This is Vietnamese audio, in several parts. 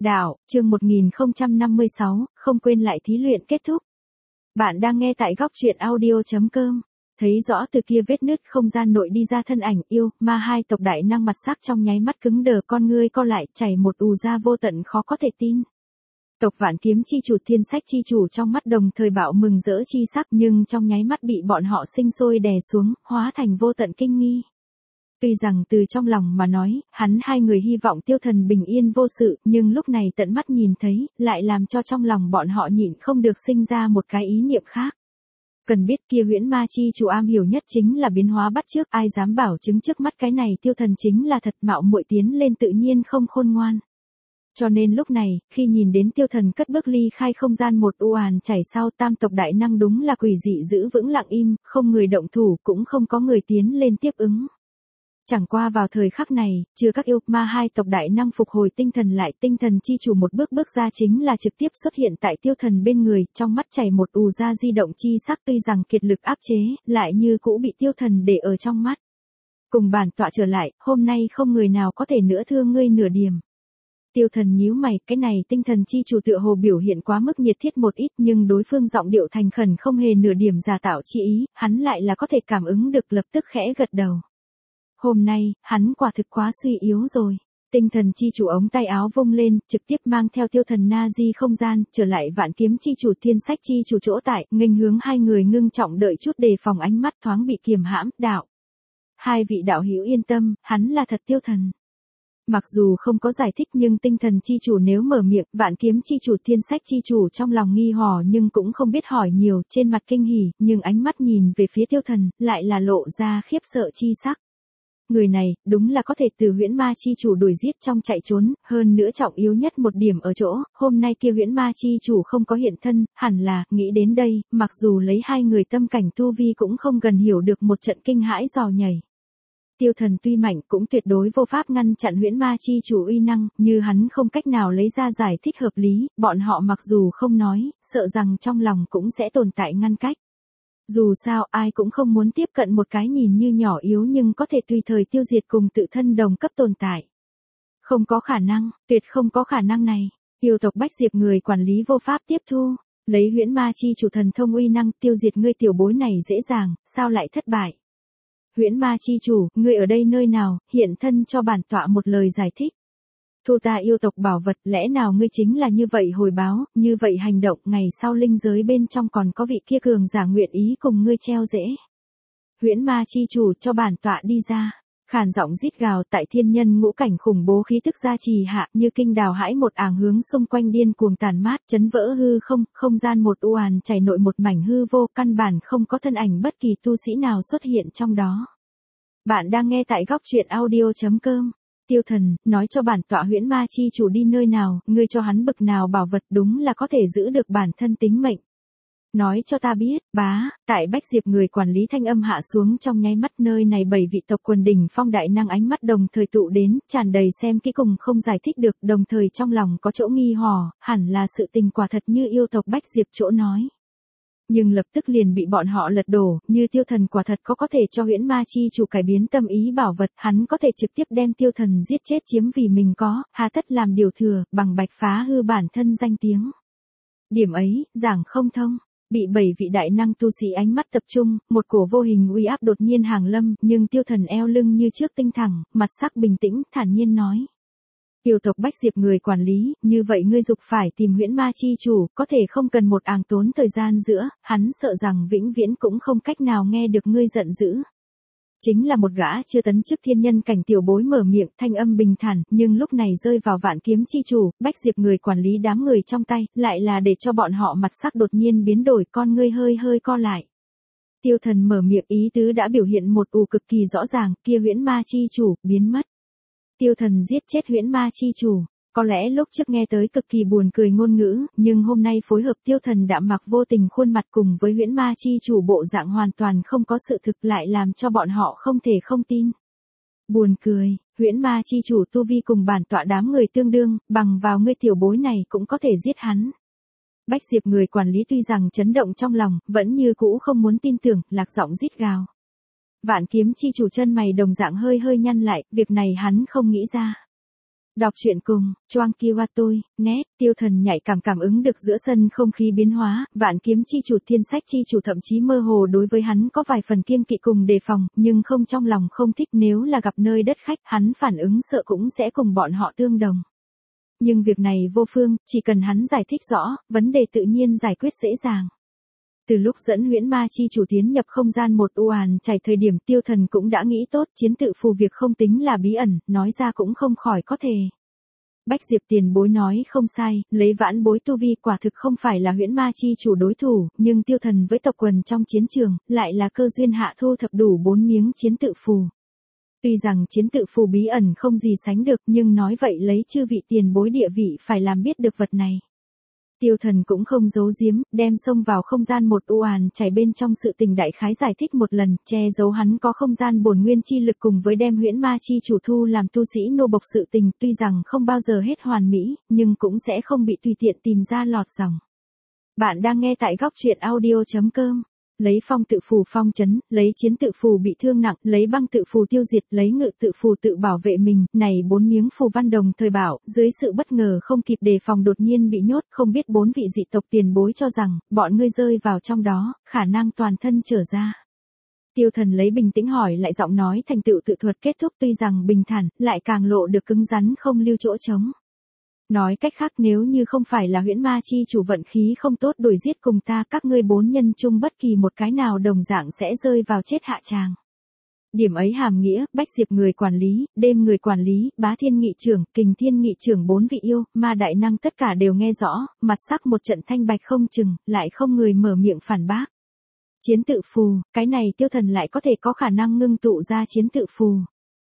Đạo, chương 1056, không quên lại thí luyện kết thúc. Bạn đang nghe tại góc truyện audio.com. Thấy rõ từ kia vết nứt không gian nội đi ra thân ảnh yêu, ma hai tộc đại năng mặt sắc trong nháy mắt cứng đờ, con ngươi co lại, chảy một ù ra vô tận khó có thể tin. Tộc Vạn Kiếm chi chủ, Thiên Sách chi chủ trong mắt đồng thời bạo mừng rỡ chi sắc, nhưng trong nháy mắt bị bọn họ sinh sôi đè xuống, hóa thành vô tận kinh nghi. Tuy rằng từ trong lòng mà nói, hắn hai người hy vọng Tiêu Thần bình yên vô sự, nhưng lúc này tận mắt nhìn thấy, lại làm cho trong lòng bọn họ nhịn không được sinh ra một cái ý niệm khác. Cần biết kia huyễn ma chi chủ am hiểu nhất chính là biến hóa bắt chước, ai dám bảo chứng trước mắt cái này Tiêu Thần chính là thật, mạo muội tiến lên tự nhiên không khôn ngoan. Cho nên lúc này, khi nhìn đến Tiêu Thần cất bước ly khai không gian một u àn chảy sau, tam tộc đại năng đúng là quỷ dị giữ vững lặng im, không người động thủ, cũng không có người tiến lên tiếp ứng. Chẳng qua vào thời khắc này, chưa các yêu ma hai tộc đại năng phục hồi tinh thần lại, tinh thần chi chủ một bước bước ra chính là trực tiếp xuất hiện tại Tiêu Thần bên người, trong mắt chảy một ù ra di động chi sắc, tuy rằng kiệt lực áp chế, lại như cũ bị Tiêu Thần để ở trong mắt. Cùng bản tọa trở lại, hôm nay không người nào có thể nữa thương ngươi nửa điểm. Tiêu Thần nhíu mày, cái này tinh thần chi chủ tựa hồ biểu hiện quá mức nhiệt thiết một ít, nhưng đối phương giọng điệu thành khẩn không hề nửa điểm giả tạo chi ý, hắn lại là có thể cảm ứng được, lập tức khẽ gật đầu. Hôm nay, hắn quả thực quá suy yếu rồi. Tinh thần chi chủ ống tay áo vung lên, trực tiếp mang theo Tiêu Thần na di không gian, trở lại Vạn Kiếm chi chủ, Thiên Sách chi chủ chỗ tại, nghênh hướng hai người ngưng trọng đợi chút, đề phòng ánh mắt thoáng bị kiềm hãm. Đạo, hai vị đạo hữu yên tâm, hắn là thật Tiêu Thần. Mặc dù không có giải thích, nhưng tinh thần chi chủ nếu mở miệng, Vạn Kiếm chi chủ, Thiên Sách chi chủ trong lòng nghi hò nhưng cũng không biết hỏi nhiều, trên mặt kinh hỉ, nhưng ánh mắt nhìn về phía Tiêu Thần, lại là lộ ra khiếp sợ chi sắc. Người này, đúng là có thể từ huyễn ma chi chủ đuổi giết trong chạy trốn, hơn nữa trọng yếu nhất một điểm ở chỗ, hôm nay kia huyễn ma chi chủ không có hiện thân, hẳn là, nghĩ đến đây, mặc dù lấy hai người tâm cảnh tu vi cũng không gần hiểu được một trận kinh hãi dò nhảy. Tiêu Thần tuy mạnh cũng tuyệt đối vô pháp ngăn chặn huyễn ma chi chủ uy năng, như hắn không cách nào lấy ra giải thích hợp lý, bọn họ mặc dù không nói, sợ rằng trong lòng cũng sẽ tồn tại ngăn cách. Dù sao ai cũng không muốn tiếp cận một cái nhìn như nhỏ yếu nhưng có thể tùy thời tiêu diệt cùng tự thân đồng cấp tồn tại. Không có khả năng, tuyệt không có khả năng này. Yêu tộc Bách Diệp người quản lý vô pháp tiếp thu, lấy huyễn ma chi chủ thần thông uy năng tiêu diệt ngươi tiểu bối này dễ dàng, sao lại thất bại? Huyễn ma chi chủ, ngươi ở đây nơi nào, hiện thân cho bản tọa một lời giải thích. Thu ta yêu tộc bảo vật, lẽ nào ngươi chính là như vậy hồi báo, như vậy hành động, ngày sau linh giới bên trong còn có vị kia cường giả nguyện ý cùng ngươi treo rễ. Huyễn ma chi chủ, cho bản tọa đi ra. Khàn giọng rít gào, tại thiên nhân ngũ cảnh khủng bố khí tức gia trì hạ, như kinh đào hãi một ảng hướng xung quanh điên cuồng tàn mát, chấn vỡ hư không, không gian một u àn chảy nội một mảnh hư vô, căn bản không có thân ảnh bất kỳ tu sĩ nào xuất hiện trong đó. Bạn đang nghe tại góc truyện audio.com. Tiêu Thần, nói cho bản tọa huyễn ma chi chủ đi nơi nào, ngươi cho hắn bực nào bảo vật, đúng là có thể giữ được bản thân tính mệnh. Nói cho ta biết, bá, tại Bách Diệp người quản lý thanh âm hạ xuống trong nháy mắt, nơi này 7 vị tộc quần đỉnh phong đại năng ánh mắt đồng thời tụ đến, tràn đầy xem kỹ cùng không giải thích được, đồng thời trong lòng có chỗ nghi hò, hẳn là sự tình quả thật như yêu tộc Bách Diệp chỗ nói. Nhưng lập tức liền bị bọn họ lật đổ, như Tiêu Thần quả thật có thể cho huyễn ma chi chủ cải biến tâm ý bảo vật, hắn có thể trực tiếp đem Tiêu Thần giết chết chiếm vì mình có, hà tất làm điều thừa, bằng bạch phá hư bản thân danh tiếng. Điểm ấy, giảng không thông, bị 7 vị đại năng tu sĩ ánh mắt tập trung, một cổ vô hình uy áp đột nhiên hàng lâm, nhưng Tiêu Thần eo lưng như trước tinh thẳng, mặt sắc bình tĩnh, thản nhiên nói. Yêu tộc Bách Diệp người quản lý, như vậy ngươi dục phải tìm huyễn ma chi chủ, có thể không cần một àng tốn thời gian giữa, hắn sợ rằng vĩnh viễn cũng không cách nào nghe được ngươi giận dữ. Chính là một gã chưa tấn chức thiên nhân cảnh tiểu bối mở miệng, thanh âm bình thản, nhưng lúc này rơi vào Vạn Kiếm chi chủ, Bách Diệp người quản lý đám người trong tay, lại là để cho bọn họ mặt sắc đột nhiên biến đổi, con ngươi hơi hơi co lại. Tiêu Thần mở miệng, ý tứ đã biểu hiện một ù cực kỳ rõ ràng, kia huyễn ma chi chủ, biến mất. Tiêu Thần giết chết huyễn ma chi chủ, có lẽ lúc trước nghe tới cực kỳ buồn cười ngôn ngữ, nhưng hôm nay phối hợp Tiêu Thần đạm mặc vô tình khuôn mặt cùng với huyễn ma chi chủ bộ dạng hoàn toàn không có sự thực, lại làm cho bọn họ không thể không tin. Buồn cười, huyễn ma chi chủ tu vi cùng bản tọa đám người tương đương, bằng vào ngươi tiểu bối này cũng có thể giết hắn. Bách Diệp người quản lý tuy rằng chấn động trong lòng, vẫn như cũ không muốn tin tưởng, lạc giọng rít gào. Vạn Kiếm chi chủ chân mày đồng dạng hơi hơi nhăn lại, việc này hắn không nghĩ ra. Đọc truyện cùng, Choang Kiwatoi, net, Tiêu Thần nhạy cảm ứng được giữa sân không khí biến hóa, Vạn Kiếm chi chủ Thiên Sách chi chủ thậm chí mơ hồ đối với hắn có vài phần kiêng kỵ cùng đề phòng, nhưng không trong lòng không thích, nếu là gặp nơi đất khách, hắn phản ứng sợ cũng sẽ cùng bọn họ tương đồng. Nhưng việc này vô phương, chỉ cần hắn giải thích rõ, vấn đề tự nhiên giải quyết dễ dàng. Từ lúc dẫn huyễn ma chi chủ tiến nhập không gian một u àn chảy thời điểm, Tiêu Thần cũng đã nghĩ tốt, chiến tự phù việc không tính là bí ẩn, nói ra cũng không khỏi có thể. Bách Diệp tiền bối nói không sai, lấy vãn bối tu vi quả thực không phải là huyễn ma chi chủ đối thủ, nhưng Tiêu Thần với tộc quần trong chiến trường, lại là cơ duyên hạ thu thập đủ 4 miếng chiến tự phù. Tuy rằng chiến tự phù bí ẩn không gì sánh được, nhưng nói vậy lấy chư vị tiền bối địa vị phải làm biết được vật này. Tiêu Thần cũng không giấu giếm, đem xông vào không gian một u àn chảy bên trong sự tình đại khái giải thích một lần, che giấu hắn có không gian bổn nguyên chi lực cùng với đem huyễn ma chi chủ thu làm tu sĩ nô bộc sự tình, tuy rằng không bao giờ hết hoàn mỹ, nhưng cũng sẽ không bị tùy tiện tìm ra lọt dòng. Bạn đang nghe tại góc truyện audio.com. Lấy phong tự phù phong chấn, lấy chiến tự phù bị thương nặng, lấy băng tự phù tiêu diệt, lấy ngự tự phù tự bảo vệ mình, này 4 miếng phù văn đồng thời bảo, dưới sự bất ngờ không kịp đề phòng đột nhiên bị nhốt, không biết 4 vị dị tộc tiền bối cho rằng, bọn ngươi rơi vào trong đó, khả năng toàn thân trở ra. Tiêu Thần lấy bình tĩnh hỏi lại, giọng nói thành tựu tự thuật kết thúc, tuy rằng bình thản, lại càng lộ được cứng rắn không lưu chỗ trống. Nói cách khác, nếu như không phải là huyễn ma chi chủ vận khí không tốt đuổi giết cùng ta, các ngươi 4 nhân chung bất kỳ một cái nào đồng dạng sẽ rơi vào chết hạ tràng. Điểm ấy hàm nghĩa, Bách Diệp người quản lý, Đêm người quản lý, Bá Thiên nghị trưởng, Kình Thiên nghị trưởng 4 vị yêu, ma đại năng tất cả đều nghe rõ, mặt sắc một trận thanh bạch không chừng, lại không người mở miệng phản bác. Chiến tự phù, cái này Tiêu Thần lại có thể có khả năng ngưng tụ ra chiến tự phù.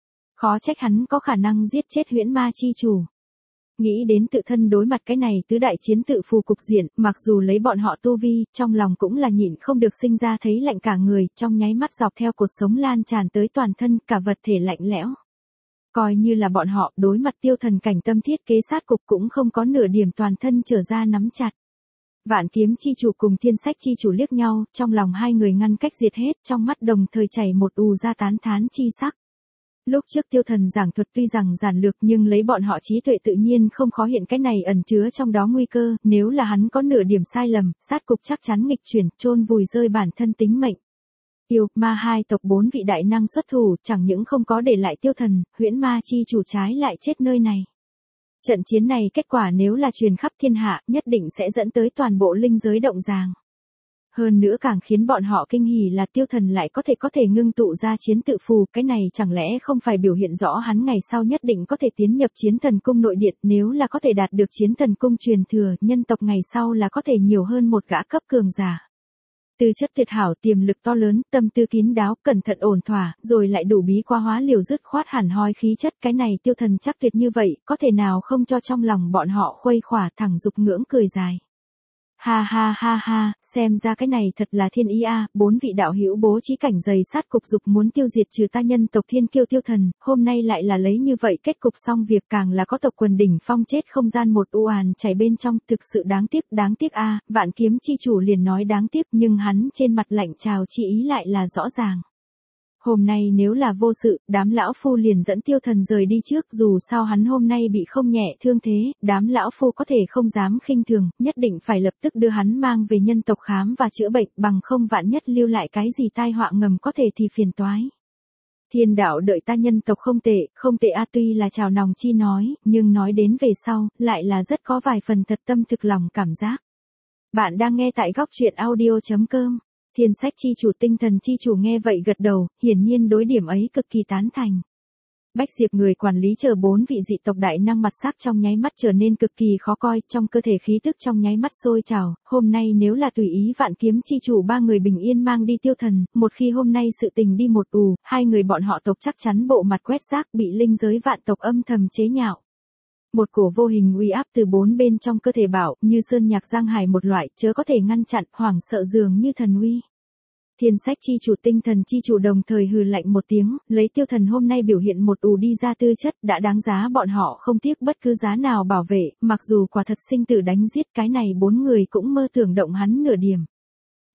Khó trách hắn có khả năng giết chết huyễn ma chi chủ. Nghĩ đến tự thân đối mặt cái này tứ đại chiến tự phù cục diện, mặc dù lấy bọn họ tu vi, trong lòng cũng là nhịn không được sinh ra thấy lạnh cả người, trong nháy mắt dọc theo cột sống lan tràn tới toàn thân, cả vật thể lạnh lẽo. Coi như là bọn họ đối mặt Tiêu Thần cảnh tâm thiết kế sát cục cũng không có nửa điểm toàn thân trở ra nắm chặt. Vạn Kiếm chi chủ cùng Thiên Sách chi chủ liếc nhau, trong lòng hai người ngăn cách diệt hết, trong mắt đồng thời chảy một ù ra tán thán chi sắc. Lúc trước Tiêu Thần giảng thuật tuy rằng giản lược nhưng lấy bọn họ trí tuệ tự nhiên không khó hiện cái này ẩn chứa trong đó nguy cơ, nếu là hắn có nửa điểm sai lầm, sát cục chắc chắn nghịch chuyển, chôn vùi rơi bản thân tính mệnh. Yêu, ma hai tộc 4 vị đại năng xuất thủ, chẳng những không có để lại Tiêu Thần, huyễn ma chi chủ trái lại chết nơi này. Trận chiến này kết quả nếu là truyền khắp thiên hạ, nhất định sẽ dẫn tới toàn bộ linh giới động ràng. Hơn nữa càng khiến bọn họ kinh hỉ là Tiêu Thần lại có thể ngưng tụ ra chiến tự phù, cái này chẳng lẽ không phải biểu hiện rõ hắn ngày sau nhất định có thể tiến nhập chiến thần cung nội điện, nếu là có thể đạt được chiến thần cung truyền thừa, nhân tộc ngày sau là có thể nhiều hơn một gã cấp cường giả. Tư chất tuyệt hảo, tiềm lực to lớn, tâm tư kín đáo, cẩn thận ổn thỏa, rồi lại đủ bí quá hóa liều dứt khoát hẳn hoi khí chất, cái này Tiêu Thần chắc tuyệt như vậy, có thể nào không cho trong lòng bọn họ khuây khỏa thẳng dục ngưỡng cười dài. Ha ha ha ha, xem ra cái này thật là thiên ý a, 4 vị đạo hữu bố trí cảnh dày sát cục dục muốn tiêu diệt trừ ta nhân tộc thiên kiêu Tiêu Thần, hôm nay lại là lấy như vậy kết cục xong việc, càng là có tộc quần đỉnh phong chết không gian một u àn chảy bên trong, thực sự đáng tiếc a, Vạn Kiếm chi chủ liền nói đáng tiếc, nhưng hắn trên mặt lạnh chào chi ý lại là rõ ràng. Hôm nay nếu là vô sự, đám lão phu liền dẫn Tiêu Thần rời đi trước, dù sao hắn hôm nay bị không nhẹ thương thế, đám lão phu có thể không dám khinh thường, nhất định phải lập tức đưa hắn mang về nhân tộc khám và chữa bệnh, bằng không vạn nhất lưu lại cái gì tai họa ngầm có thể thì phiền toái. Thiên đạo đợi ta nhân tộc không tệ a, tuy là chào nòng chi nói, nhưng nói đến về sau, lại là rất có vài phần thật tâm thực lòng cảm giác. Bạn đang nghe tại góc truyện audio.com. Thiên Sách chi chủ Tinh Thần chi chủ nghe vậy gật đầu, hiển nhiên đối điểm ấy cực kỳ tán thành. Bách Diệp người quản lý chờ 4 vị dị tộc đại năng mặt sắc trong nháy mắt trở nên cực kỳ khó coi, trong cơ thể khí tức trong nháy mắt sôi trào, hôm nay nếu là tùy ý Vạn Kiếm chi chủ 3 người bình yên mang đi Tiêu Thần, một khi hôm nay sự tình đi một ù, 2 người bọn họ tộc chắc chắn bộ mặt quét rác, bị linh giới vạn tộc âm thầm chế nhạo. Một cổ vô hình uy áp từ 4 bên trong cơ thể bảo, như sơn nhạc giang hải một loại, chớ có thể ngăn chặn, hoảng sợ dường như thần uy. Thiên Sách chi chủ Tinh Thần chi chủ đồng thời hừ lạnh một tiếng, lấy Tiêu Thần hôm nay biểu hiện một ù đi ra tư chất, đã đáng giá bọn họ không tiếc bất cứ giá nào bảo vệ, mặc dù quả thật sinh tử đánh giết, cái này 4 người cũng mơ tưởng động hắn nửa điểm.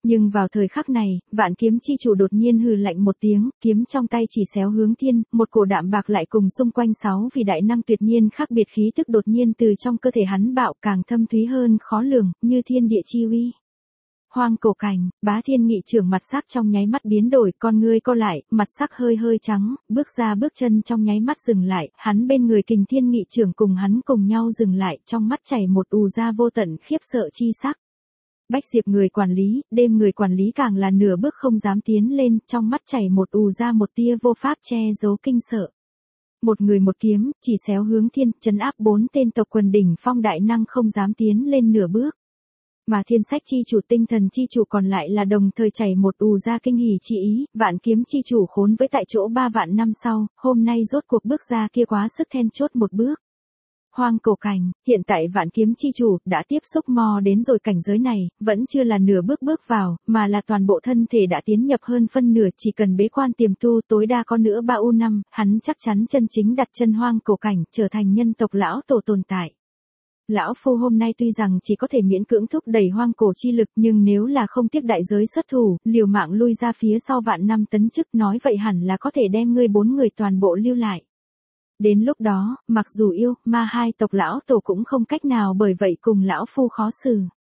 Nhưng vào thời khắc này, vạn kiếm chi chủ đột nhiên hừ lạnh một tiếng, kiếm trong tay chỉ xéo hướng thiên, một cổ đạm bạc lại cùng xung quanh 6 vị đại năng tuyệt nhiên khác biệt khí tức đột nhiên từ trong cơ thể hắn bạo càng thâm thúy hơn khó lường, như thiên địa chi uy. Hoang cổ cảnh, Bá Thiên Nghị trưởng mặt sắc trong nháy mắt biến đổi, con ngươi co lại, mặt sắc hơi hơi trắng, bước ra bước chân trong nháy mắt dừng lại, hắn bên người Kình Thiên Nghị trưởng cùng hắn cùng nhau dừng lại, trong mắt chảy một ù ra vô tận khiếp sợ chi sắc. Bách Diệp người quản lý, đêm người quản lý càng là nửa bước không dám tiến lên, trong mắt chảy một ù ra một tia vô pháp che giấu kinh sợ. Một người một kiếm, chỉ xéo hướng thiên, trấn áp 4 tên tộc quần đỉnh phong đại năng không dám tiến lên nửa bước. Mà thiên sách chi chủ tinh thần chi chủ còn lại là đồng thời chảy một ù ra kinh hỉ chi ý, vạn kiếm chi chủ khốn với tại chỗ 3 vạn năm sau, hôm nay rốt cuộc bước ra kia quá sức then chốt một bước. Hoang cổ cảnh, hiện tại vạn kiếm chi chủ đã tiếp xúc mò đến rồi cảnh giới này, vẫn chưa là nửa bước bước vào, mà là toàn bộ thân thể đã tiến nhập hơn phân nửa, chỉ cần bế quan tiềm tu tối đa có nữa 3 năm, hắn chắc chắn chân chính đặt chân hoang cổ cảnh, trở thành nhân tộc lão tổ tồn tại. Lão Phu hôm nay tuy rằng chỉ có thể miễn cưỡng thúc đẩy hoang cổ chi lực nhưng nếu là không tiếc đại giới xuất thủ, liều mạng lui ra phía sau vạn năm tấn chức nói vậy hẳn là có thể đem ngươi 4 người toàn bộ lưu lại. Đến lúc đó, mặc dù yêu, ma hai tộc lão tổ cũng không cách nào bởi vậy cùng lão Phu khó xử.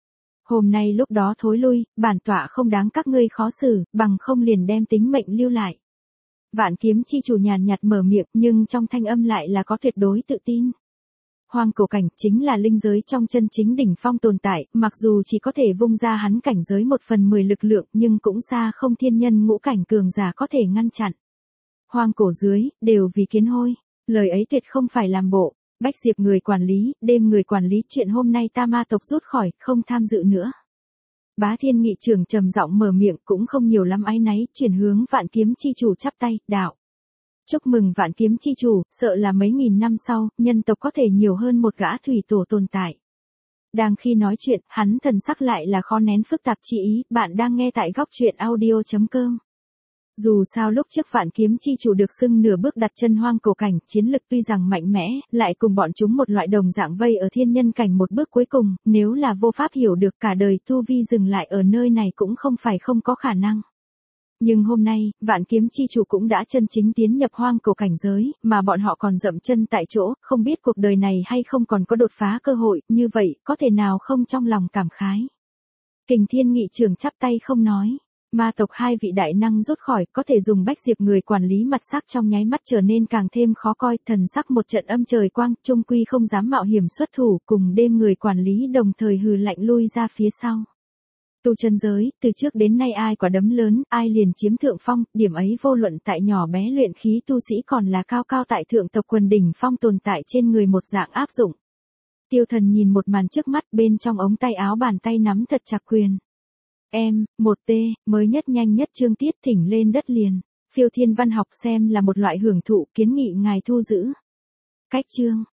Hôm nay lúc đó thối lui, bản tọa không đáng các ngươi khó xử, bằng không liền đem tính mệnh lưu lại. Vạn kiếm chi chủ nhàn nhạt mở miệng nhưng trong thanh âm lại là có tuyệt đối tự tin. Hoang cổ cảnh chính là linh giới trong chân chính đỉnh phong tồn tại, mặc dù chỉ có thể vung ra hắn cảnh giới 1/10 lực lượng nhưng cũng xa không thiên nhân ngũ cảnh cường giả có thể ngăn chặn. Hoang cổ dưới, đều vì kiến hôi. Lời ấy tuyệt không phải làm bộ. Bách Diệp người quản lý, đêm người quản lý, chuyện hôm nay ta ma tộc rút khỏi, không tham dự nữa. Bá Thiên Nghị trưởng trầm giọng mở miệng cũng không nhiều lắm áy náy, chuyển hướng vạn kiếm chi chủ chắp tay, đạo. Chúc mừng vạn kiếm chi chủ, sợ là mấy nghìn năm sau, nhân tộc có thể nhiều hơn một gã thủy tổ tồn tại. Đang khi nói chuyện, hắn thần sắc lại là khó nén phức tạp chi ý, bạn đang nghe tại góc truyện audio.com. Dù sao lúc trước vạn kiếm chi chủ được xưng nửa bước đặt chân hoang cổ cảnh, chiến lực tuy rằng mạnh mẽ, lại cùng bọn chúng một loại đồng dạng vây ở thiên nhân cảnh một bước cuối cùng, nếu là vô pháp hiểu được cả đời tu vi dừng lại ở nơi này cũng không phải không có khả năng. Nhưng hôm nay, vạn kiếm chi chủ cũng đã chân chính tiến nhập hoang cổ cảnh giới, mà bọn họ còn dậm chân tại chỗ, không biết cuộc đời này hay không còn có đột phá cơ hội, như vậy, có thể nào không trong lòng cảm khái. Kình Thiên Nghị trưởng chắp tay không nói. Ma tộc 2 vị đại năng rút khỏi, có thể dùng Bách Diệp người quản lý mặt sắc trong nháy mắt trở nên càng thêm khó coi, thần sắc một trận âm trời quang, trung quy không dám mạo hiểm xuất thủ, cùng đêm người quản lý đồng thời hừ lạnh lui ra phía sau. Tu chân giới, từ trước đến nay ai quả đấm lớn, ai liền chiếm thượng phong, điểm ấy vô luận tại nhỏ bé luyện khí tu sĩ còn là cao cao tại thượng tộc quần đỉnh phong tồn tại trên người một dạng áp dụng. Tiêu Thần nhìn một màn trước mắt, bên trong ống tay áo bàn tay nắm thật chặt quyền. Một T, mới nhất nhanh nhất chương tiết thỉnh lên đất liền. Phiêu thiên văn học xem là một loại hưởng thụ, kiến nghị ngài thu giữ. Cách chương.